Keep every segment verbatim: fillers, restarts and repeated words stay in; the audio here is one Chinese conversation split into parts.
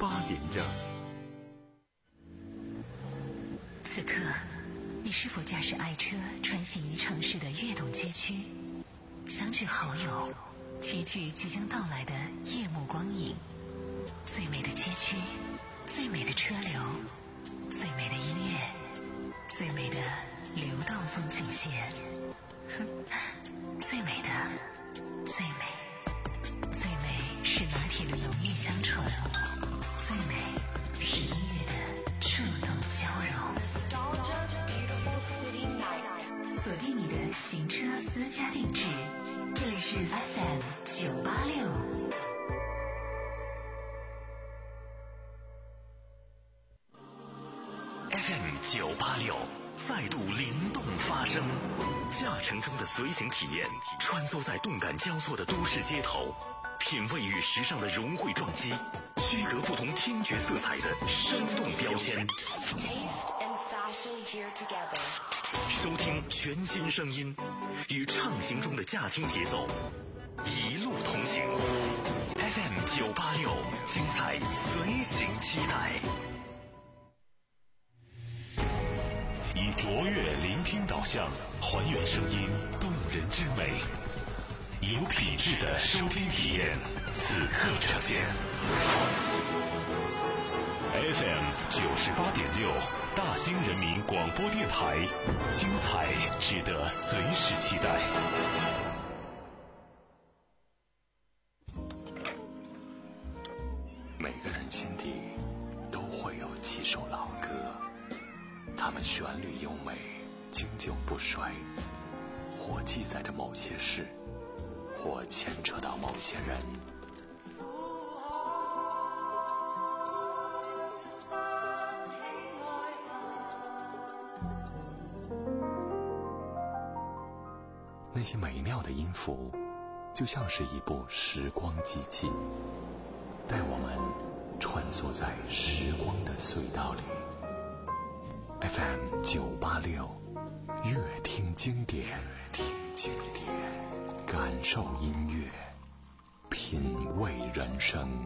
八点整。 此刻，你是否驾驶爱车穿行于城市的跃动街区，相聚好友，齐聚即将到来的夜幕光影？最美的街区，最美的车流，最美的音乐，最美的流动风景线。哼，最美的，最美，最美是拿铁的浓郁香醇，最美是音乐的触动交融。锁定你的行车私家定制，这里是 F M 九八六。 F M 九八六再度灵动发声，驾乘中的随行体验，穿梭在动感交错的都市街头，品味与时尚的融汇撞击，区隔不同听觉色彩的生动标签。收听全新声音，与畅行中的驾听节奏，一路同行。F M 九八六，精彩随行期待。 以卓越聆听导向，还原声音动人之美，有品质的收听体验，此刻呈现。F M 九十八点六，大兴人民广播电台，精彩值得随时期待。 每个人心底都会有几首老歌，它们旋律优美，经久不衰，或记载着某些事，或牵扯到某些人。那些美妙的音符，就像是一部时光机器，带我们穿梭在时光的隧道里。F M 九八六，乐听经典，乐听经典，感受音乐，品味人生。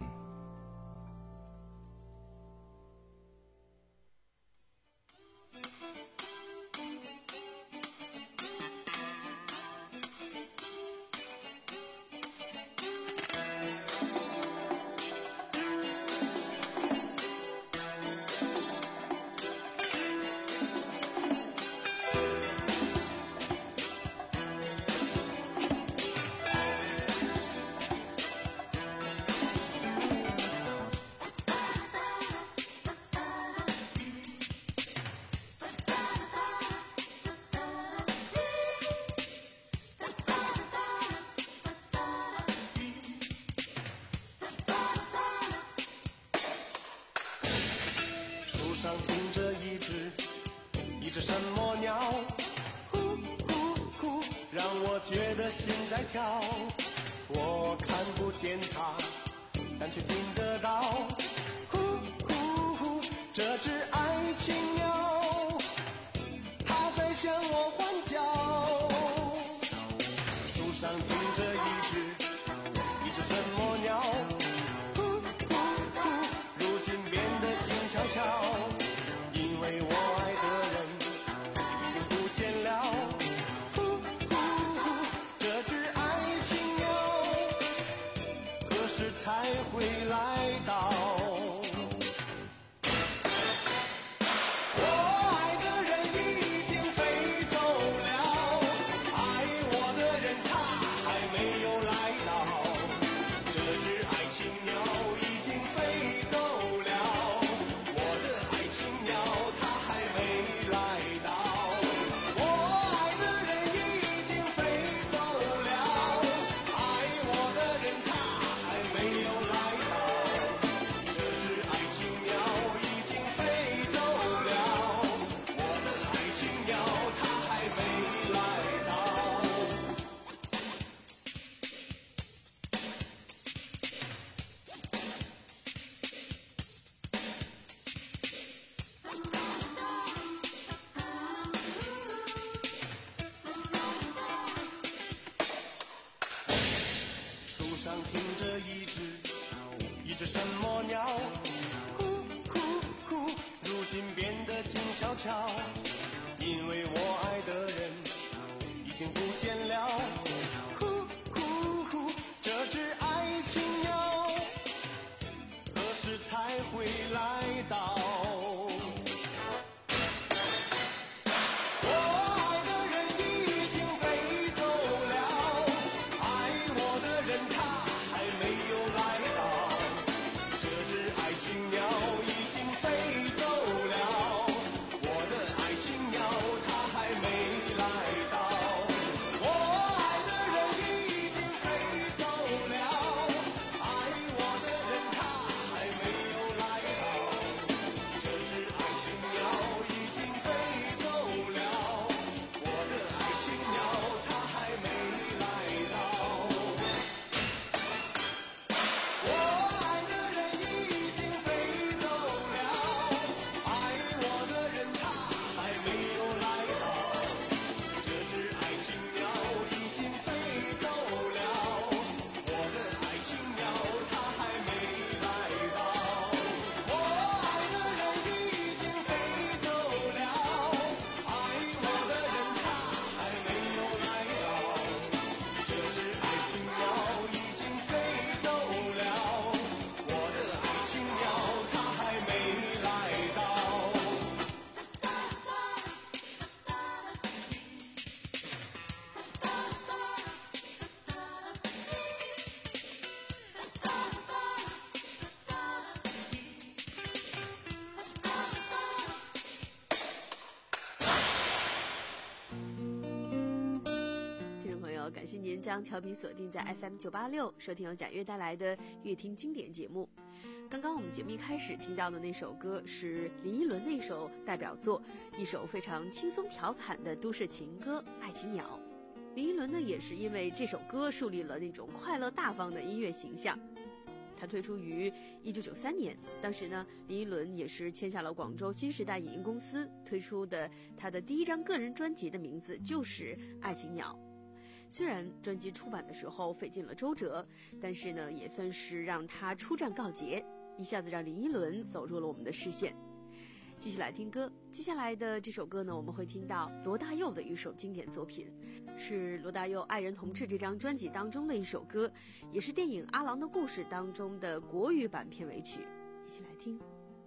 谢您将调频锁定在 F M 九八六，收听由贾悦带来的乐听经典节目。刚刚我们节目一开始听到的那首歌是林依轮的一首代表作，一首非常轻松调侃的都市情歌《爱情鸟》。林依轮呢，也是因为这首歌树立了那种快乐大方的音乐形象。他推出于一九九三年，当时呢，林依轮也是签下了广州新时代影音公司，推出的他的第一张个人专辑的名字就是《爱情鸟》。虽然专辑出版的时候费尽了周折，但是呢，也算是让他出战告捷，一下子让林依轮走入了我们的视线。继续来听歌，接下来的这首歌呢，我们会听到罗大佑的一首经典作品，是罗大佑《爱人同志》这张专辑当中的一首歌，也是电影《阿郎的故事》当中的国语版片尾曲，一起来听。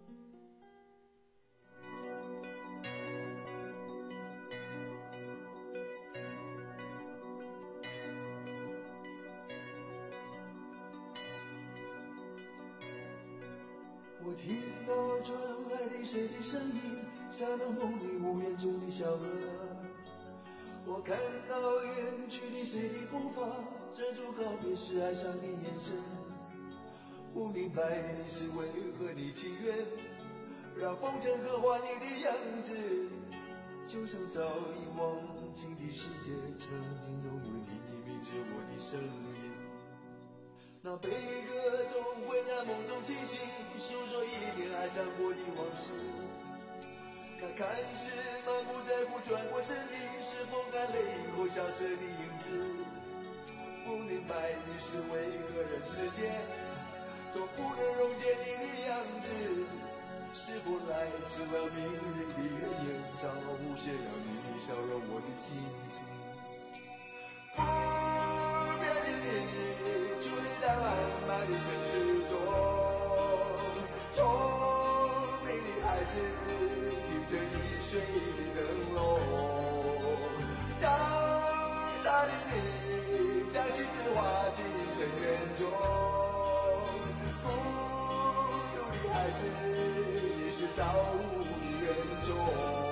我听到传来的谁的声音，像那梦里屋檐中的小河。我看到远去的谁的步伐，遮住告别时哀伤的眼神。不明白你是为何的情愿，让风尘刻画你的样子，就像早已忘记的世界，曾经拥有你名字我的声音。那悲歌中会在梦中清醒，诉说一点爱上过的往事。那看似满不在乎转过身的，是风干泪后消失的影子。不明白你是为何人世间总不能溶解你的样子，是否来迟了命运的原因，早无限让你消融我的心情。不变的你在漫漫的城市中，聪明的孩子提着易碎的灯笼，潇洒的你将心事化进尘缘中，孤独的孩子你是造物的恩宠。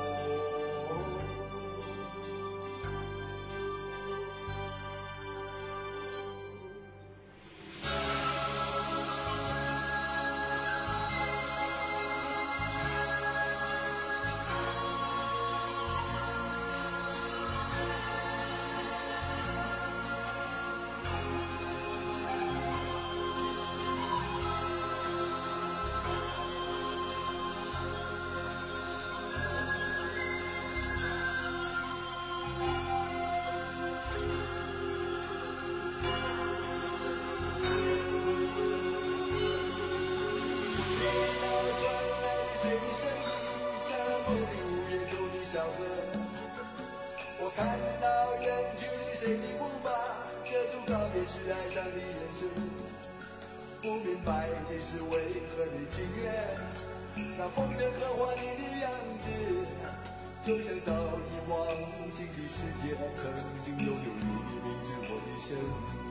我看到远去的谁的步伐，遮住告别时哀伤的眼神。不明白你是为何的情愿，那风筝刻画你的样子，就像早已忘记的世界，曾经拥有你的名字我的声音。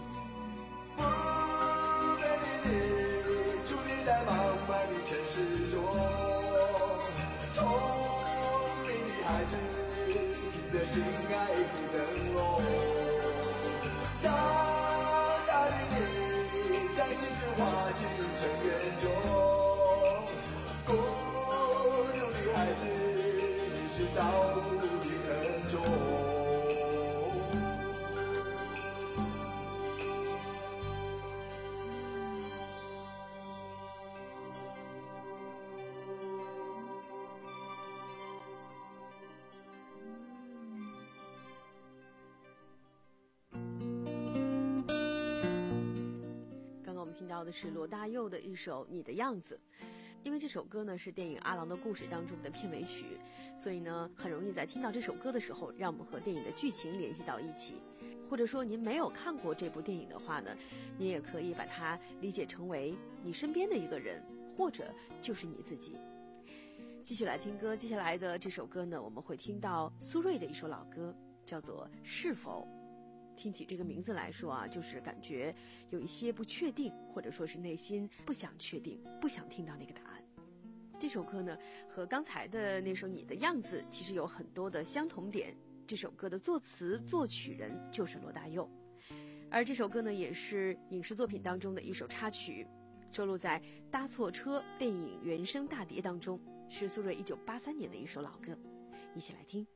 不变的你矗立在茫茫的城市中，聪明的孩子的心爱的灯笼，傻傻的你将心事化进尘缘中，孤独的孩子你是造物的恩宠。 听到的是罗大佑的一首《你的样子》，因为这首歌呢是电影《阿郎的故事》当中的片尾曲，所以呢很容易在听到这首歌的时候让我们和电影的剧情联系到一起。或者说您没有看过这部电影的话呢，您也可以把它理解成为你身边的一个人，或者就是你自己。继续来听歌，接下来的这首歌呢，我们会听到苏芮的一首老歌，叫做《是否》。听起这个名字来说啊，就是感觉有一些不确定，或者说是内心不想确定，不想听到那个答案。这首歌呢和刚才的那首《你的样子》其实有很多的相同点， 这首歌的作词作曲人就是罗大佑。而这首歌呢，也是影视作品当中的一首插曲，收录在《搭错车》电影原声大碟当中，是苏芮一九八三年的一首老歌，一起来听。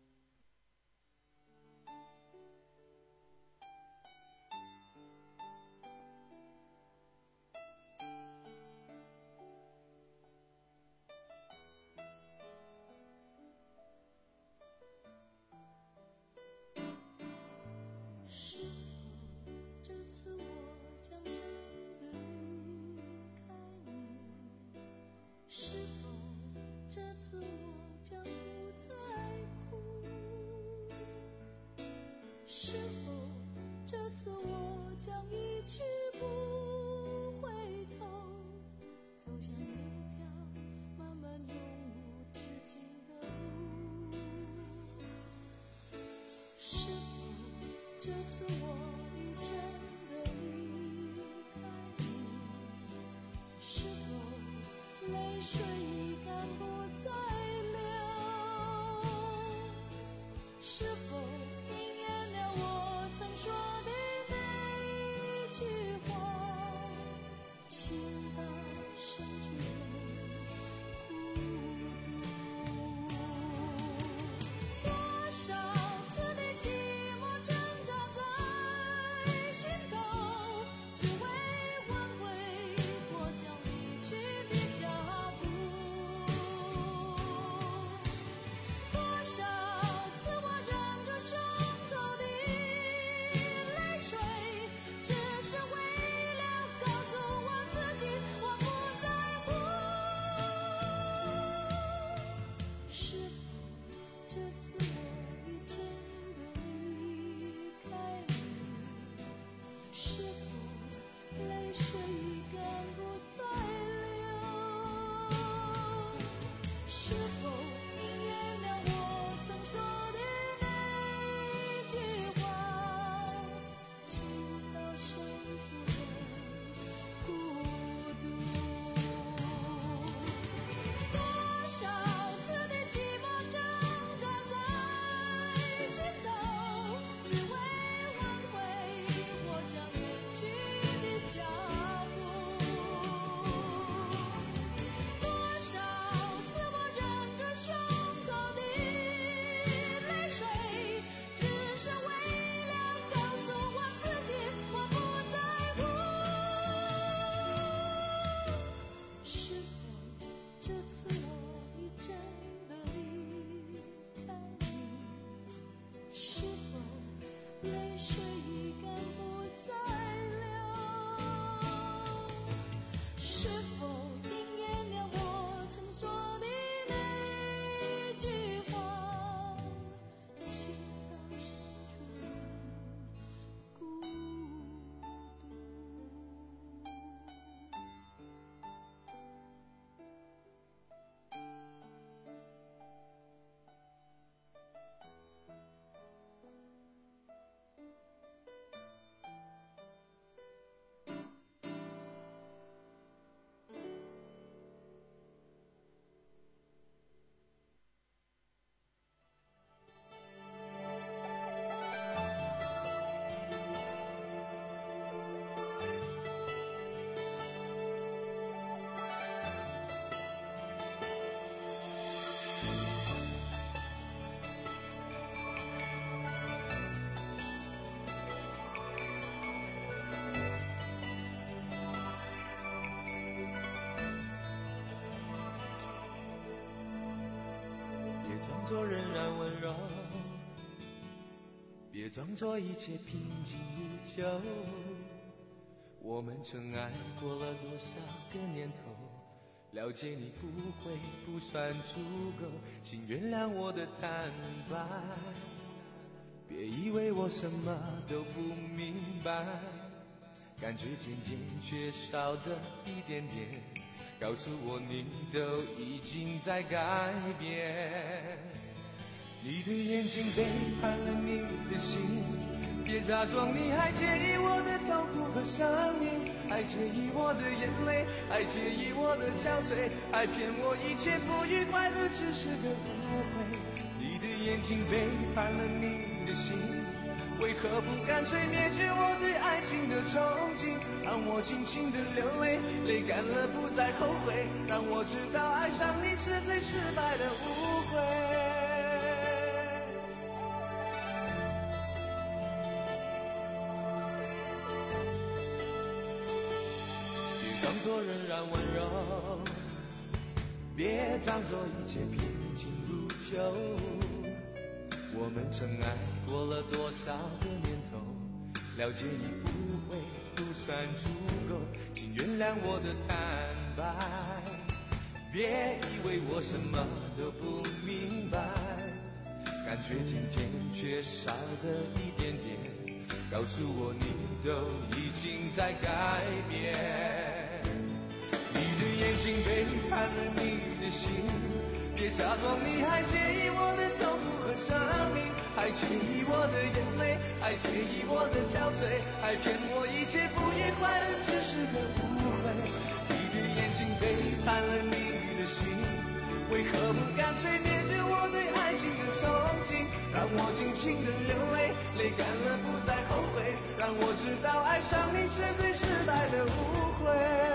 这次我已真的离开你，是否泪水已干不再流？是否应验了我曾说的那一句话，情到深处孤独？多少次的寂寞心头，只为挽回我将离去的脚步。多少次我忍住胸口的泪水，只是为了告诉我自己，我不在乎。是否这次我已真的离开你？是否泪水已干不再流？是否应验了我曾说的那一句话，情到深处人孤独？多少次的寂寞挣扎在心头，只为挽回我将远去的脚步。多少次我忍住胸口的泪水，只是为了告诉我自己，我不在乎。是否这次我已真的离开你？是否泪水已干不再流？是否应验了我曾说的那一句话，情到深处人孤独？ 别装作仍然温柔，别装作一切平静如旧。我们曾爱过了多少个年头，了解你不会不算足够，请原谅我的坦白。别以为我什么都不明白，感觉渐渐缺少的一点点，告诉我你都已经在改变。你的眼睛背叛了你的心，别假装你还介意我的痛苦和伤心，还介意我的眼泪，还介意我的憔悴，还骗我一切不愉快的只是个误会。你的眼睛背叛了你的心，为何不干脆灭绝我对爱情的憧憬？让我尽情的流泪，泪干了不再后悔，让我知道爱上你是最失败的误会。别装作仍然温柔，别装作一切平静如旧，我们曾爱过了多少个年头，了解你不会不算足够，请原谅我的坦白，别以为我什么都不明白，感觉渐渐缺少的一点点，告诉我你都已经在改变。你的眼睛背叛了你的心，别假装你还介意我的痛苦和生命，还介意我的眼泪，还介意我的憔悴，还骗我一切不愉快的只是个误会。你的眼睛背叛了你的心，为何不干脆灭绝我对爱情的憧憬？让我尽情的流泪，泪干了不再后悔，让我知道爱上你是最失败的误会。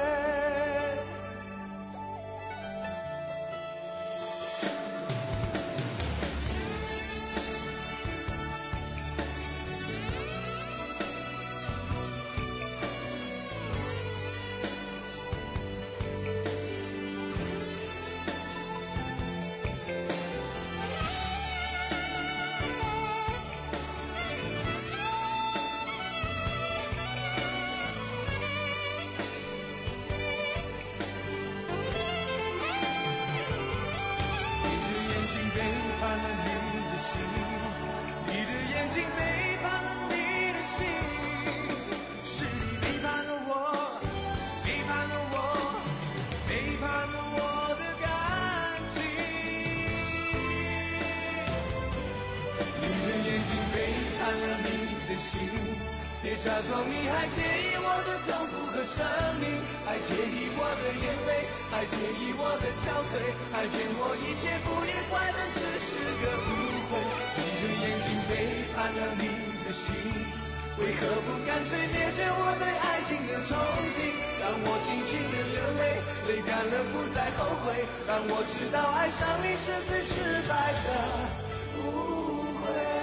别假装你还介意我的痛苦和生命，还介意我的眼泪，还介意我的憔悴，还骗我一切不愉快的只是个误会。你的眼睛背叛了你的心，为何不干脆灭绝我对爱情的憧憬？让我尽情的流泪，泪干了不再后悔，让我知道爱上你是最失败的误会。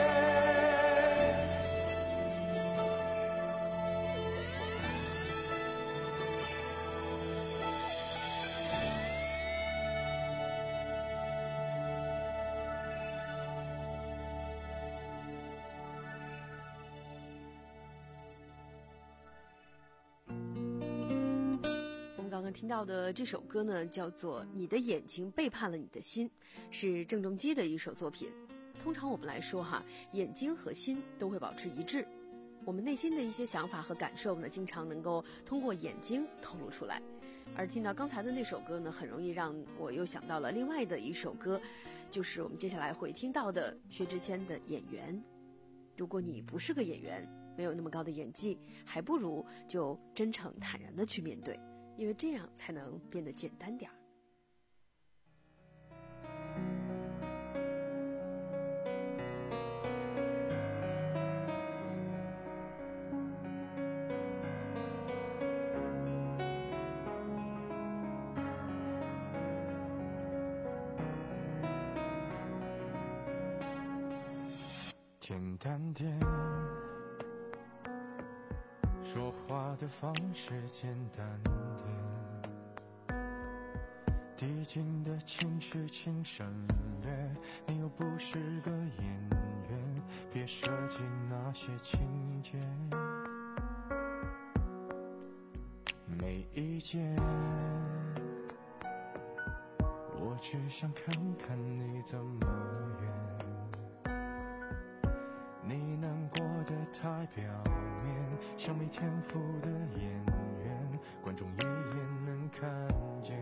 刚刚听到的这首歌呢，叫做《你的眼睛背叛了你的心》，是郑中基的一首作品。通常我们来说哈，眼睛和心都会保持一致，我们内心的一些想法和感受呢，经常能够通过眼睛透露出来。而听到刚才的那首歌呢，很容易让我又想到了另外的一首歌，就是我们接下来会听到的薛之谦的《演员》。如果你不是个演员，没有那么高的演技，还不如就真诚坦然的去面对，因为这样才能变得简单点儿。 简单点，说话的方式简单点，递进的情绪请省略，你又不是个演员，别设计那些情节。没意见，我只想看看你怎么演。你难过的太表面，像没天赋的演员，观众一眼能看见。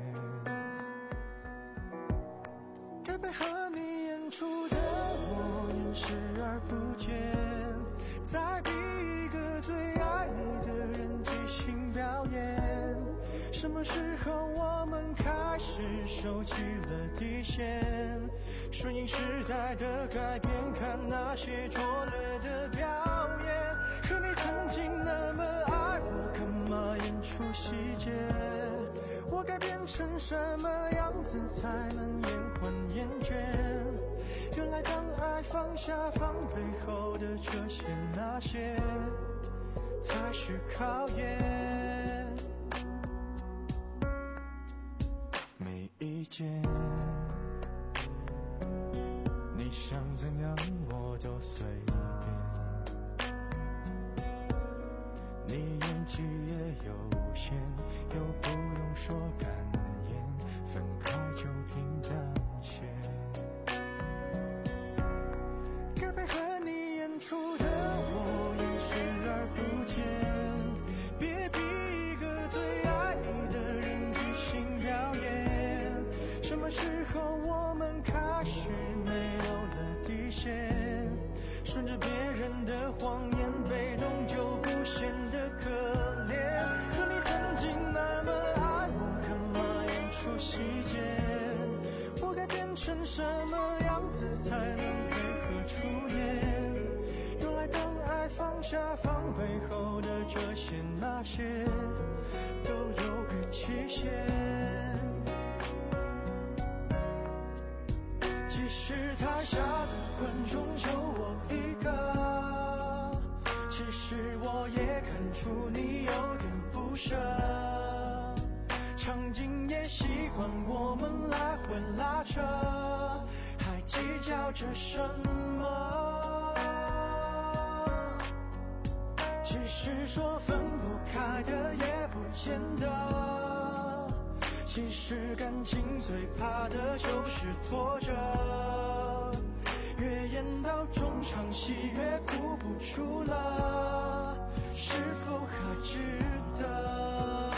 该配合你演出的我演视而不见，再逼一个最爱你的人即兴表演。什么时候我们开始是收起了底线，顺应时代的改变，看那些拙劣的表演。可你曾经那么爱我，干嘛演出细节？我该变成什么样子才能延缓厌倦？原来当爱放下防备后的这些那些才是考验。没意见，你想怎样我都随便。你演技也有限，又不用说感言，分开就平淡些。该配合你演出的我演视而不见，别逼一个最爱你的人即兴表演。什么时候我们开始没有了底线？顺着别人的谎言，被动就不显得可怜。可你曾经那么爱我，干嘛演出细节？我该变成什么样子才能配合出演？原来当爱放下防备后的这些那些都有个期限。即使台下的观众就我一个，其实我也看出你有点不舍，场景也习惯我们来回拉扯，还计较着什么？其实说分不开的也不见得，其实感情最怕的就是拖着，越演到中场戏越哭不出了，是否还值得？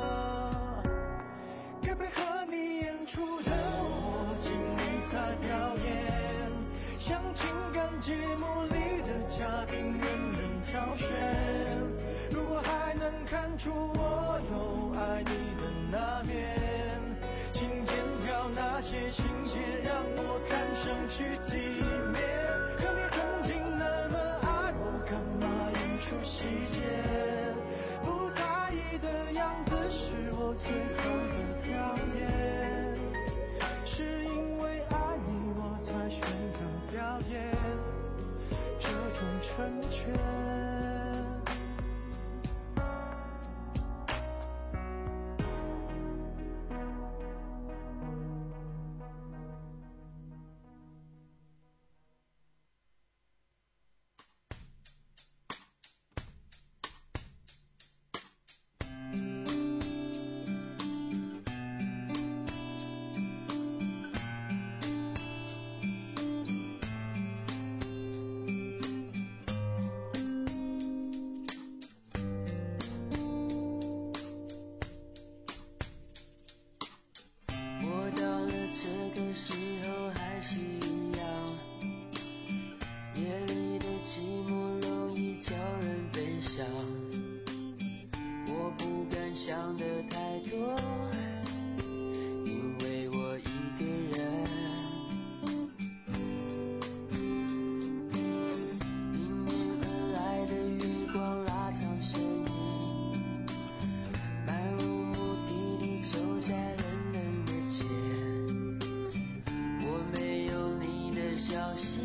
该配合你演出的我尽力在表演，像情感节目里的嘉宾任人挑选。如果还能看出我有爱你的那面，请剪掉那些情节，让我看上去体面。可你曾经那么爱我，干嘛演出细节？不在意的样子是我最后的表演，是因为爱你我才选择表演这种成全。 时候还是一样，夜里的寂寞容易叫人悲伤。我不敢想得太多，因为我一个人。迎面而来的月光拉长身影，漫无目的地走在冷冷的街。消息，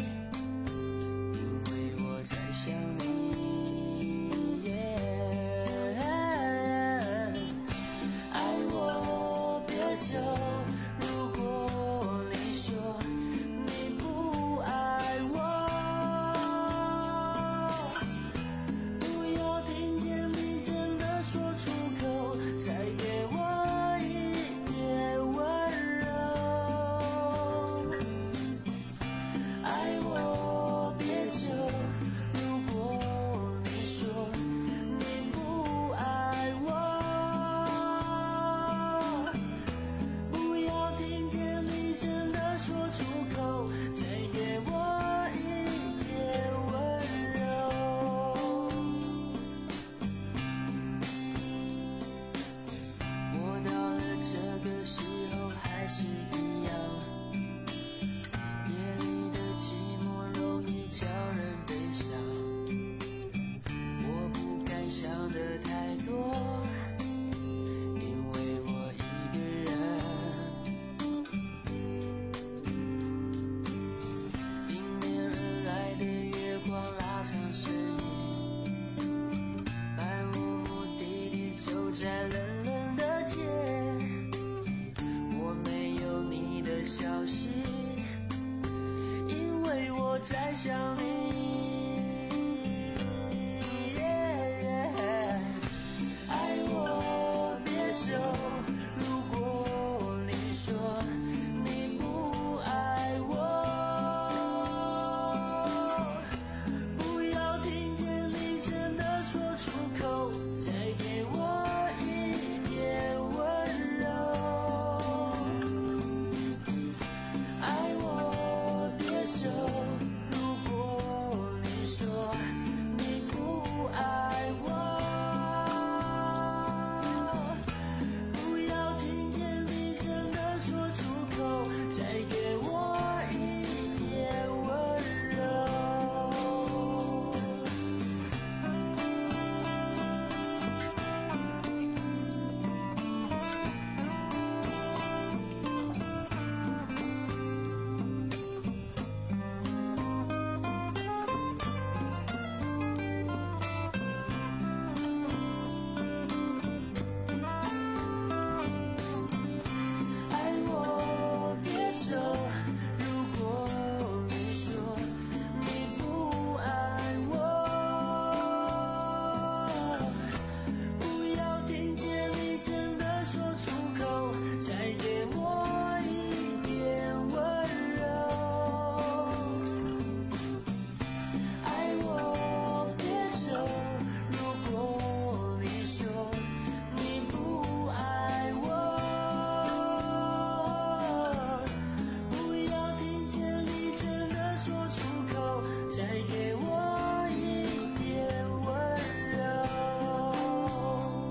因为我在想你、yeah、爱我别走，如果你说你不爱我，不要听见你真的说出口，再给我一点温柔。爱我别走，如果你说你不爱我， 再想你，爱我别走，如果你说你不爱我，不要听见你真的说出口，再给我一点温柔。爱我别走，如果你说你不爱我，不要听见你真的说出口，再给我一点温柔。爱我别走，如果你说你不爱我，不要听见你真的说出口，再给我一点温柔。爱我别走，如果你说你不爱我，不要听见你真的说出口，再给我一点温柔。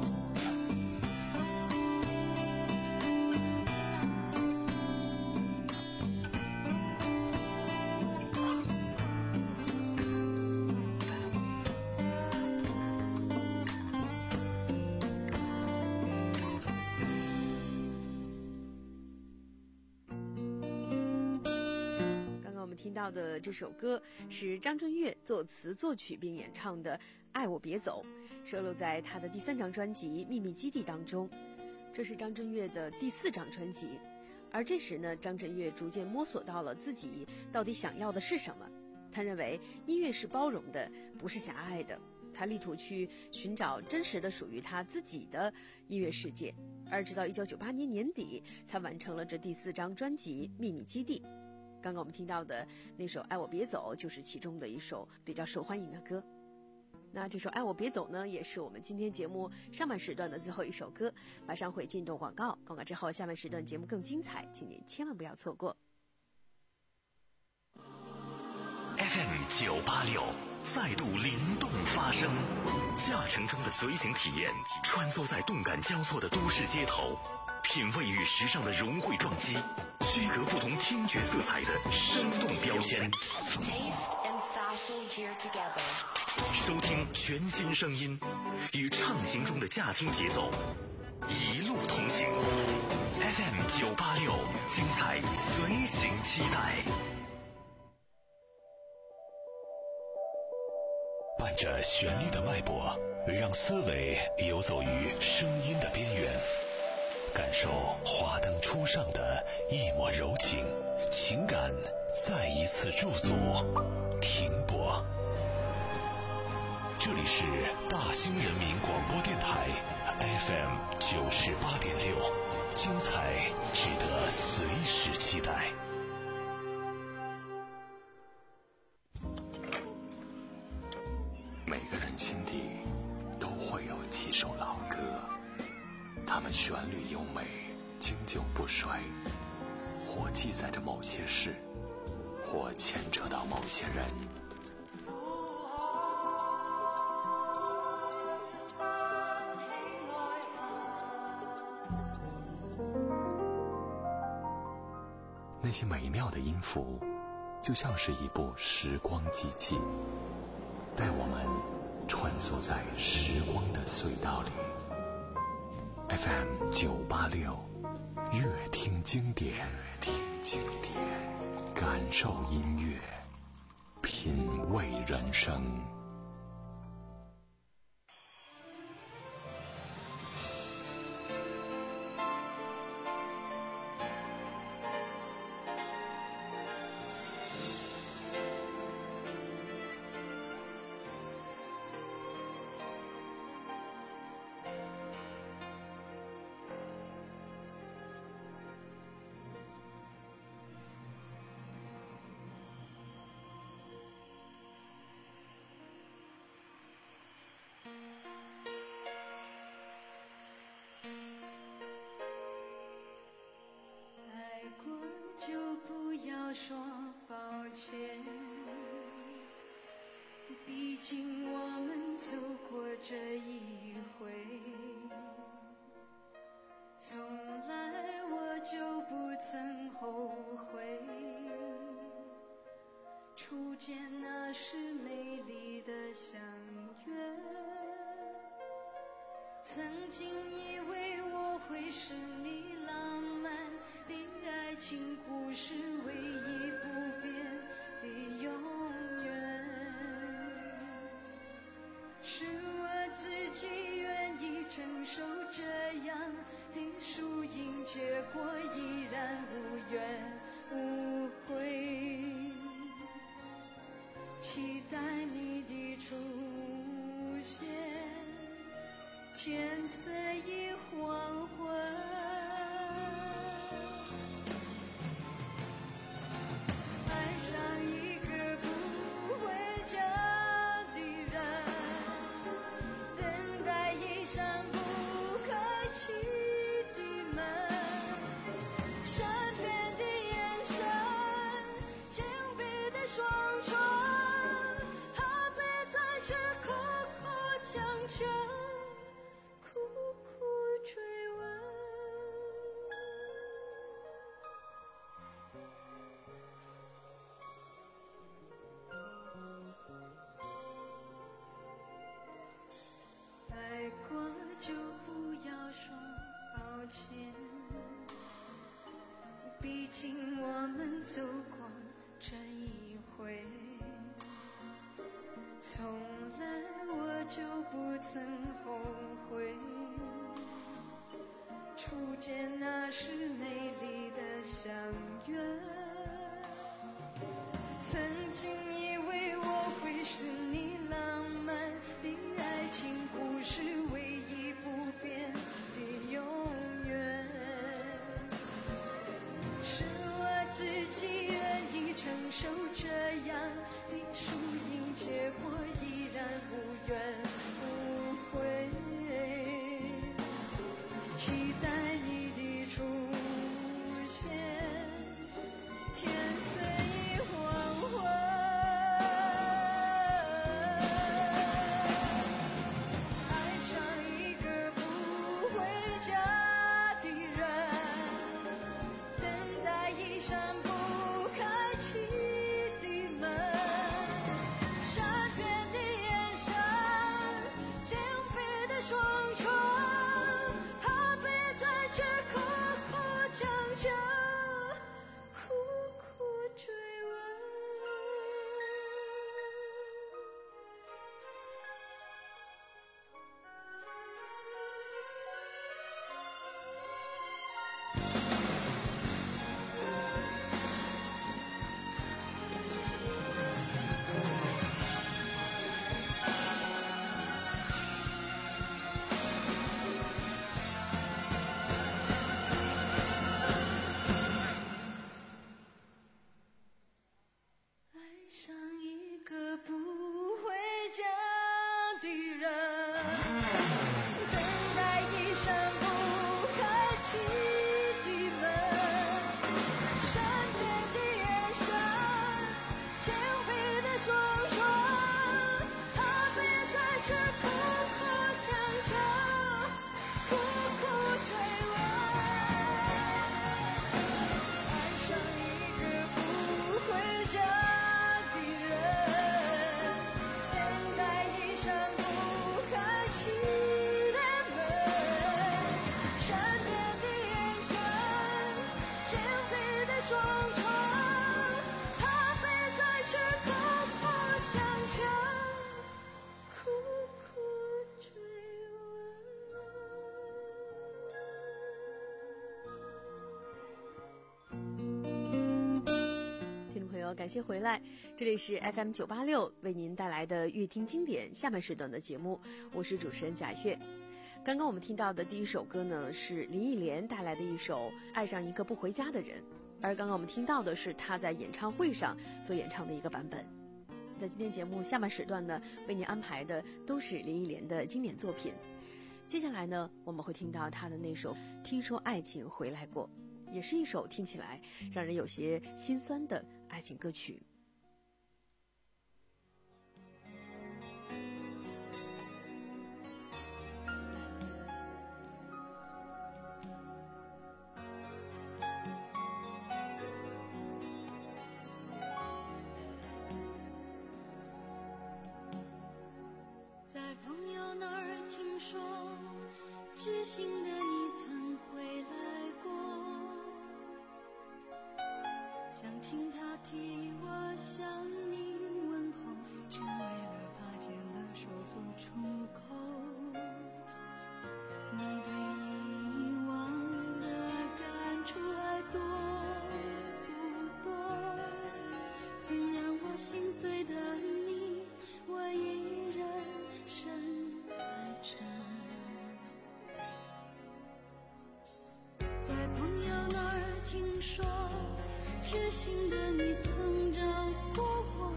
刚刚我们听到的这首歌是张震岳作词作曲并演唱的《爱我别走》，收录在他的第三张专辑《秘密基地》当中。这是张震岳的第四张专辑，而这时呢，张震岳逐渐摸索到了自己到底想要的是什么。他认为音乐是包容的，不是狭隘的。他力图去寻找真实的属于他自己的音乐世界，而直到一九九八年年底才完成了这第四张专辑《秘密基地》。刚刚我们听到的那首《爱我别走》就是其中的一首比较受欢迎的歌。那这首《爱我别走》呢，也是我们今天节目上半时段的最后一首歌。马上会进入广告，广告之后下半时段节目更精彩，请您千万不要错过。 F M 九八六再度灵动发声，驾乘中的随行体验，穿梭在动感交错的都市街头，品味与时尚的融汇撞击，区隔不同听觉色彩的生动标签。收听全新声音，与畅行中的驾听节奏，一路同行。F M 九八六，精彩随行期待。 伴着旋律的脉搏，让思维游走于声音的边缘，感受华灯初上的一抹柔情，情感再一次驻足停泊。这里是大兴人民广播电台 F M 九十八点六，精彩值得随时期待。 每个人心底都会有几首老歌，它们旋律优美，经久不衰，或记载着某些事，或牵扯到某些人。那些美妙的音符，就像是一部时光机器，带我们穿梭在时光的隧道里。F M 九八六，乐听经典，乐听经典，感受音乐，品味人生。 要说抱歉，毕竟我们走过这一回，从来我就不曾后悔，初见那是美丽的相约，曾经以为我会是你浪漫的爱情故事唯一不变的永远，是我自己愿意承受这样的输赢，结果依然无怨无悔，期待你的出现，天色已黄昏，就不要说抱歉，毕竟我们走过这一回，从来我就不曾后悔，初见那是美丽的相约，曾经以为我会是你浪漫的爱情故事唯一不变的永远，是我自己愿意承受这样的输赢，结果依然无怨无悔，期待你的出现，天色已黄昏， 感谢回来，这里是 F M 九八六为您带来的乐听经典下半时段的节目，我是主持人贾月。刚刚我们听到的第一首歌呢，是林忆莲带来的一首《爱上一个不回家的人》，而刚刚我们听到的是她在演唱会上所演唱的一个版本。在今天节目下半时段呢，为您安排的都是林忆莲的经典作品。接下来呢，我们会听到她的那首《听说爱情回来过》。 也是一首听起来让人有些心酸的爱情歌曲。 在朋友那儿听说，知心的你曾回来过，想请他替我向你问候，只为了怕见了说不出口。你对以往的感触还多不多？曾让我心碎的你，我依然深爱着。在朋友那儿听说，知心的你曾找过我，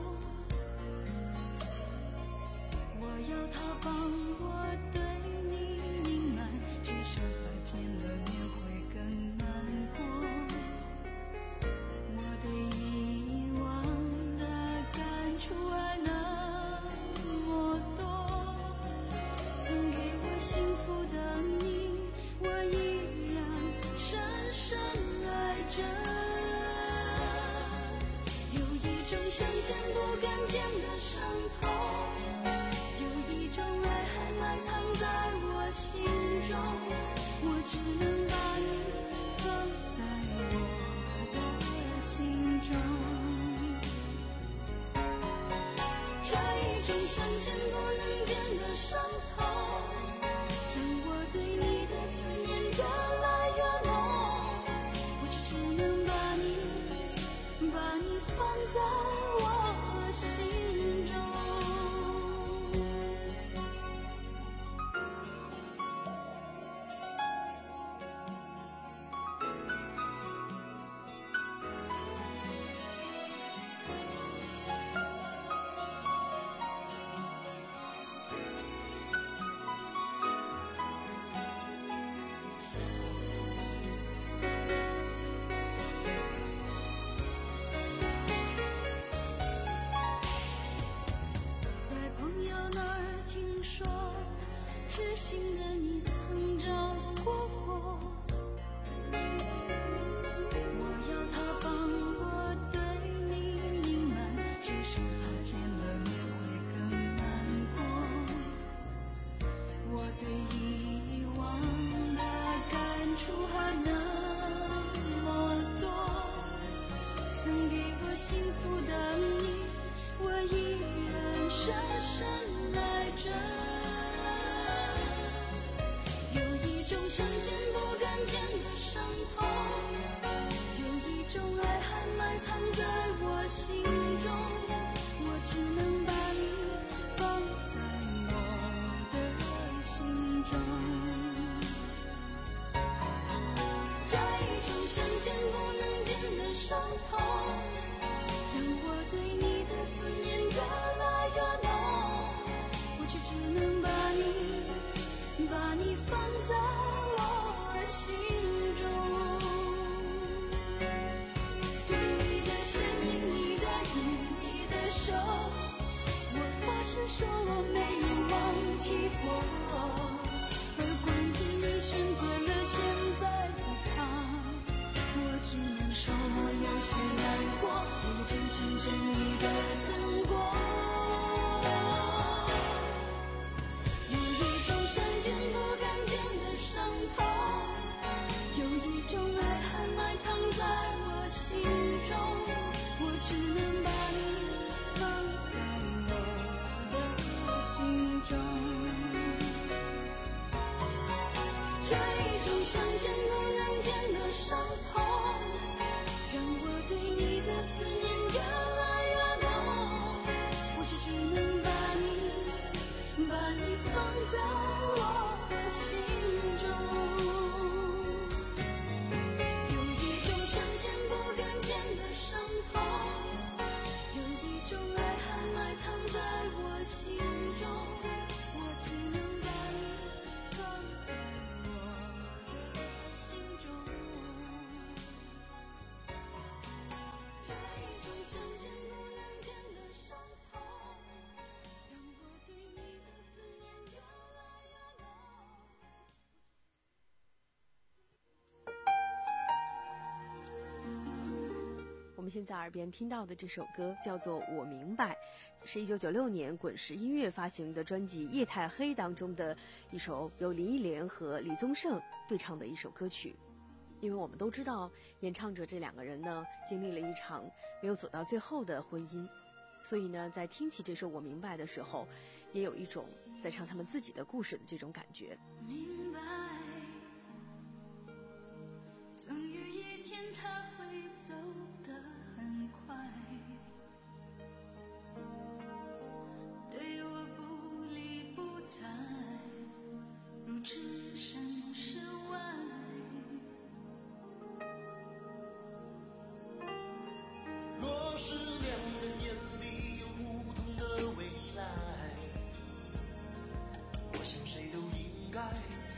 我要他帮我对你隐瞒，至少怕见了面会更难过。我对以往的感触还那么多，曾给我幸福的你，我依然深深爱着。有一种想见不敢见的伤痛，有一种爱还埋藏在我心中，我只能把你放在我的心中。这一种想见不能见的伤痛，让我对你的思念越来越浓，我就只能把你把你放在我心中。在朋友那儿听说，知心的你曾找过我，我要他帮我对你隐瞒，只是怕见了面会更难过。我对以往的感触还那么多，曾给我幸福的你，我依然深深爱着。有一种想见不敢见的伤痛，有一种爱还埋藏在我心中，我只能把你放在我的心中。这一种想见不能见的伤痛，让我对你的思念越来越浓，我却只能把你把你放在我心中。对你的身影，你的影，你的手，我发誓说我没有忘记过。而关于你选择了现在的他，我只能说我有些难过，也真心真意的等过。有一种想见不敢见的伤痛，有一种爱还埋藏在我心中，我只能把你放在我的心中。这一种想见不能见的伤痛，让我对你的思念越来越浓， 现在耳边听到的这首歌叫做《我明白》，是一九九六年滚石音乐发行的专辑《夜太黑》当中的一首由林忆莲和李宗盛对唱的一首歌曲。因为我们都知道，演唱者这两个人呢，经历了一场没有走到最后的婚姻，所以呢，在听起这首《我明白》的时候，也有一种在唱他们自己的故事的这种感觉。 明白，总有一天他会走得很快，对我不理不睬，如置身事外。 若是两人眼里有不同的未来，我想谁都应该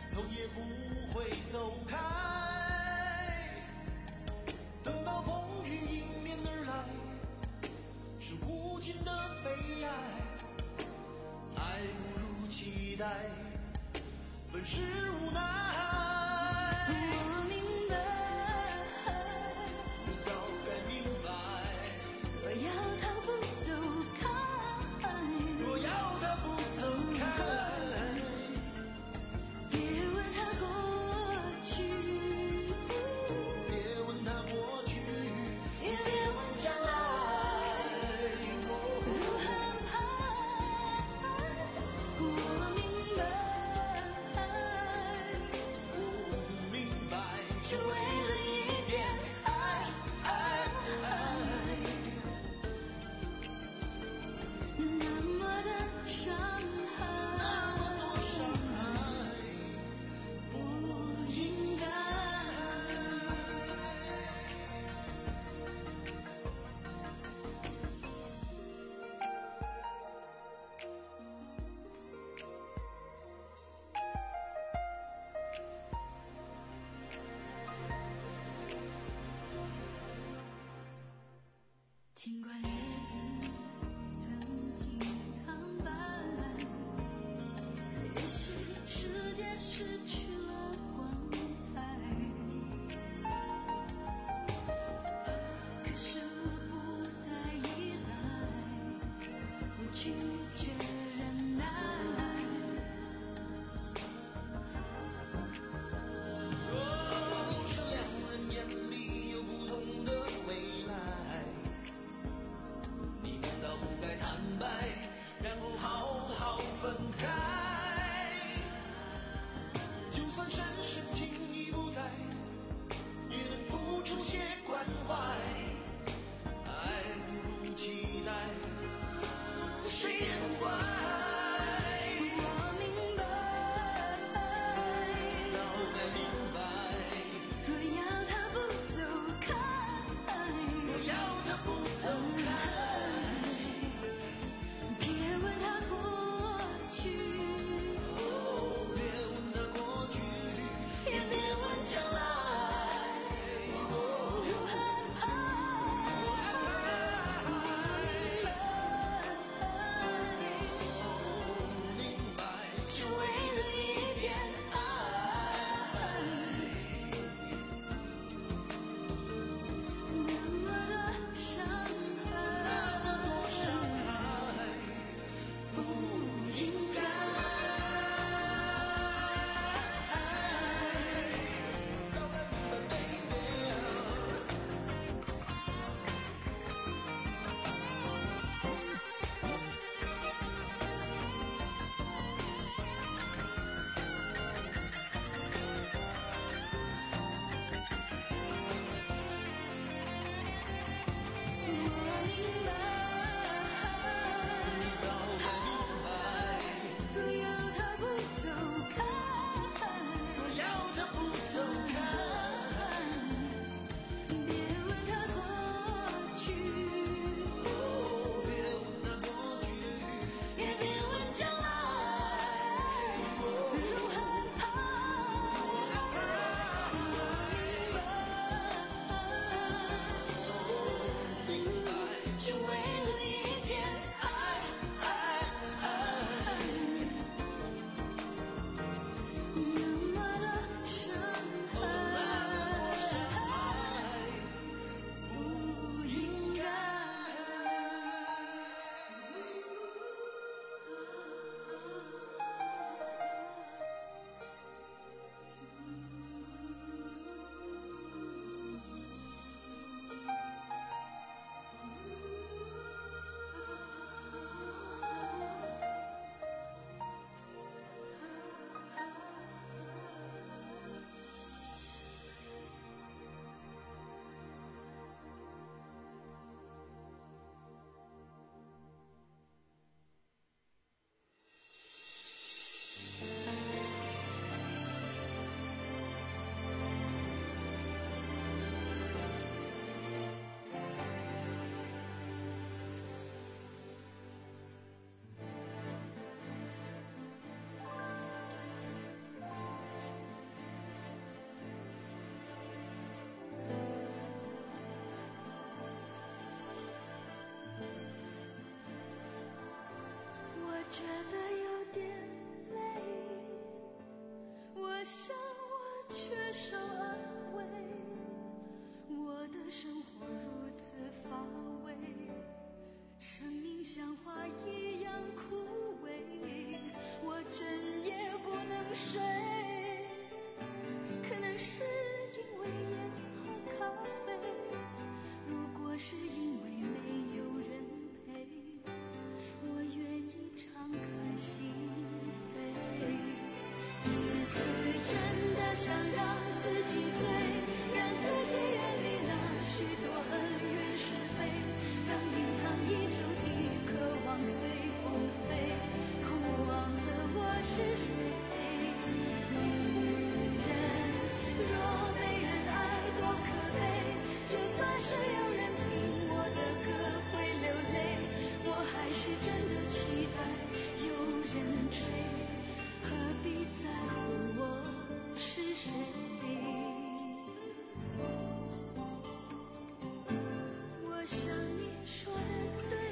想你说的对，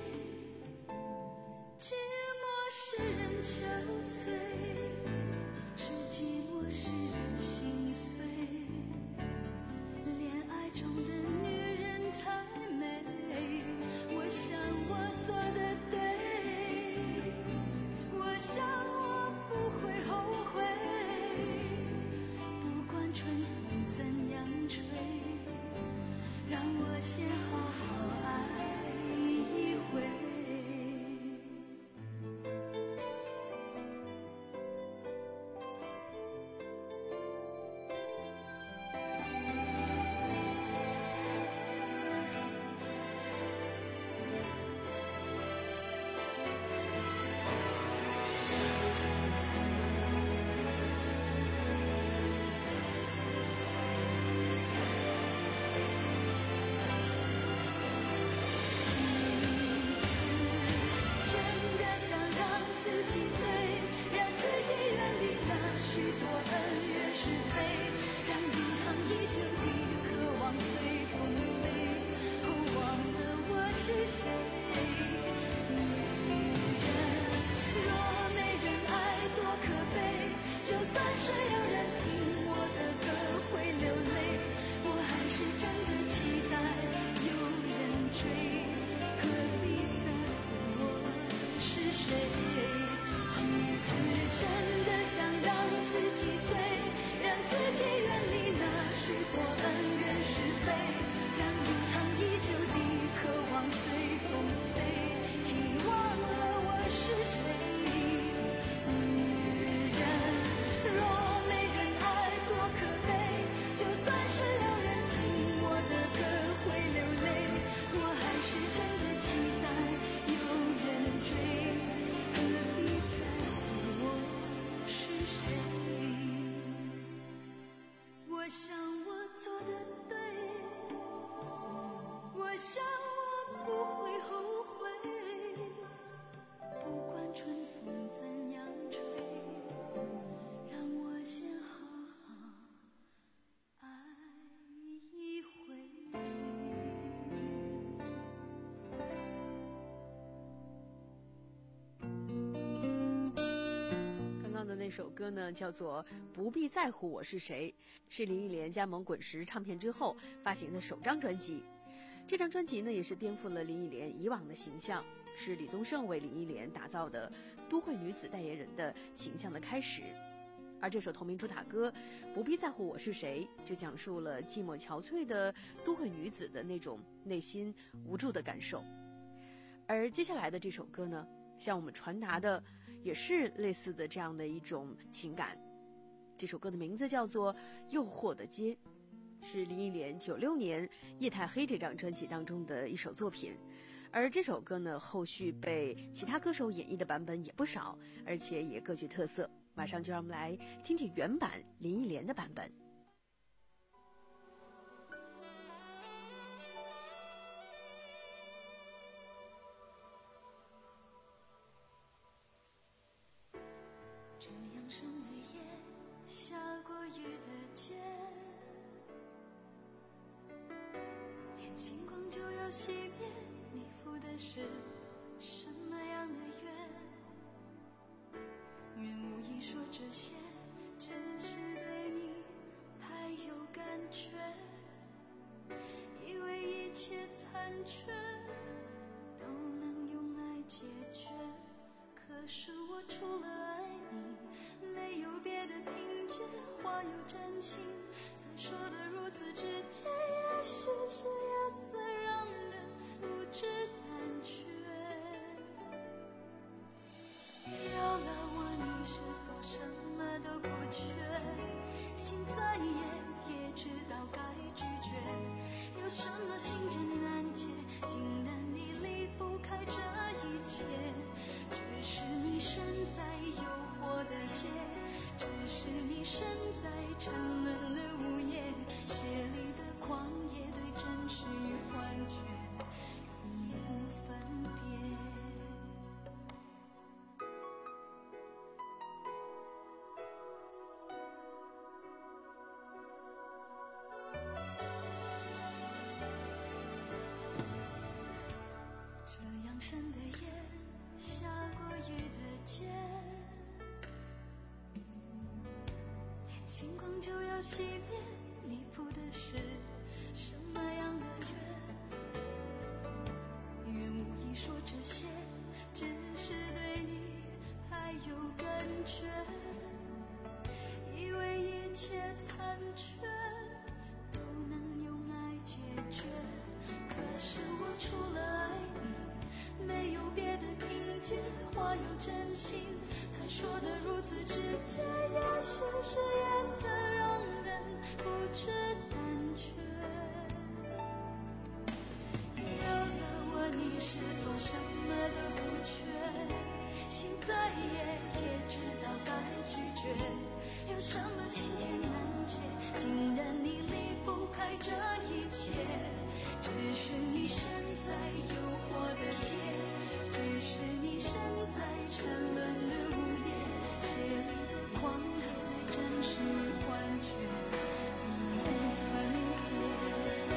寂寞使人憔悴，是寂寞使人心碎，恋爱中的女人才美，我想我做的对，我想我不会后悔，不管春风怎样吹，让我先好好爱一回。我想我做的对，我想我不会后悔，不管春风怎样吹，让我先好好爱一回。 刚刚的那首歌呢，叫做《不必在乎我是谁》，是林忆莲加盟滚石唱片之后发行的首张专辑。这张专辑呢，也是颠覆了林忆莲以往的形象，是李宗盛为林忆莲打造的都会女子代言人的形象的开始。而这首同名主打歌《不必在乎我是谁》，就讲述了寂寞憔悴的都会女子的那种内心无助的感受。而接下来的这首歌呢，向我们传达的也是类似的这样的一种情感。这首歌的名字叫做《诱惑的街》，是林忆莲九六年《夜太黑》这张专辑当中的一首作品。而这首歌呢，后续被其他歌手演绎的版本也不少，而且也各具特色。马上就让我们来听听原版林忆莲的版本。 这样深的夜，下过雨的街，连星光就要熄灭，你赴的是什么样的约？愿无意说这些，只是对你还有感觉，以为一切残缺都能用爱解决，可是我除了爱你，没有别的凭借，话有真情，才说得如此直接，也许是夜色让人不知胆怯。要了我，你是否什么都不缺？心再野也知道该拒绝，有什么心结难解，竟然你离不开这一切？只是你身在诱惑的街，只是你身在沉沦的午夜，鞋里的山的夜，下过雨的街，眼睛光就要熄灭，你赴的是什么样的约？愿无意说这些，只是对你还有感觉，以为一切残缺都能用爱解决，可是我除了爱你没有别的凭借，话有真心才说得如此直接，也许是夜色让人不知胆怯，有了我你是否什么都不缺，心再野也知道该拒绝，有什么心结难解，竟然你离不开这一切，只是你身在诱惑的街，只是你身在沉沦的午夜，血里的狂野对真实幻觉已无分别。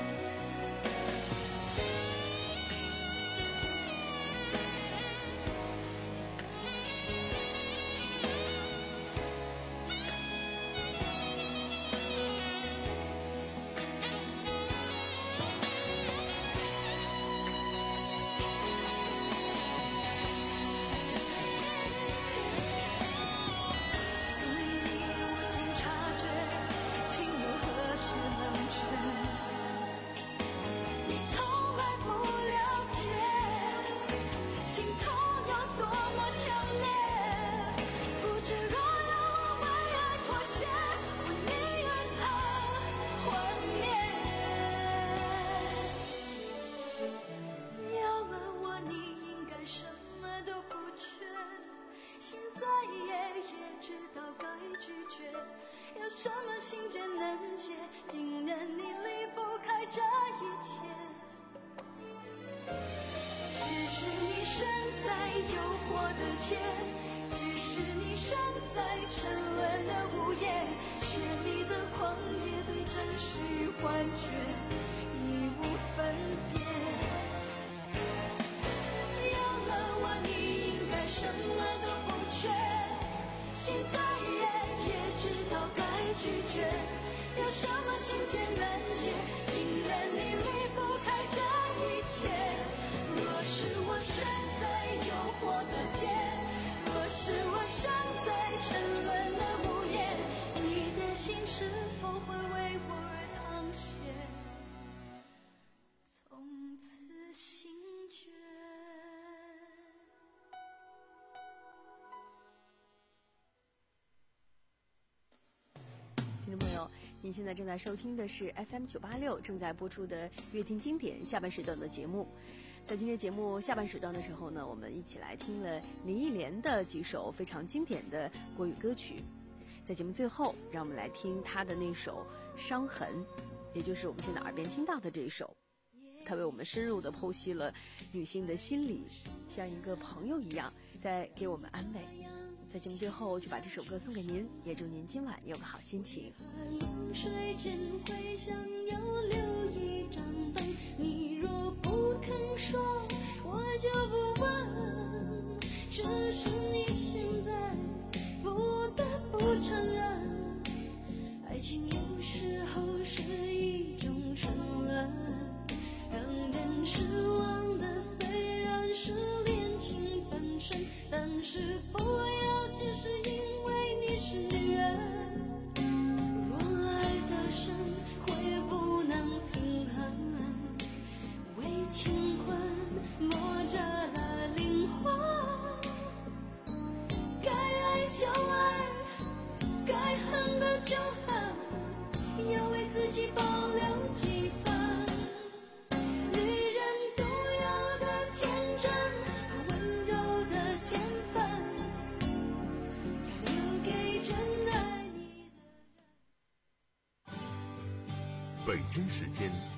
有什么心结难解，竟然你离不开这一切，只是你身在诱惑的街，只是你身在沉沦的午夜，血里的狂野对真实与幻觉已无分别，有了我你应该什么都不缺，心再野也知道该拒绝，有什么心结难解，竟然你离不开这一切，若是我身在诱惑的街，若是我身在沉沦的午夜，你的心是否会为我而淌血，从此心决。 听众朋友，您现在正在收听的是 F M 九八六正在播出的乐听经典下半时段的节目。在今天节目下半时段的时候呢，我们一起来听了林忆莲的几首非常经典的国语歌曲。在节目最后，让我们来听她的那首《伤痕》，也就是我们现在耳边听到的这一首。她为我们深入地剖析了女性的心理，像一个朋友一样在给我们安慰。在节目最后就把这首歌送给您，也祝您今晚有个好心情。 水间会想要留一盏灯，你若不肯说，我就不问，只是你现在不得不承认，爱情有时候是一种沉沦，让人失望的虽然是恋情本身，但是不要只是因为你是女人，若爱得深会不能平衡，为情魂磨折了灵魂，该爱就爱，该恨的就恨，要为自己保留几分女人独有的天真和温柔的天分，要留给真爱你的人。 北京时间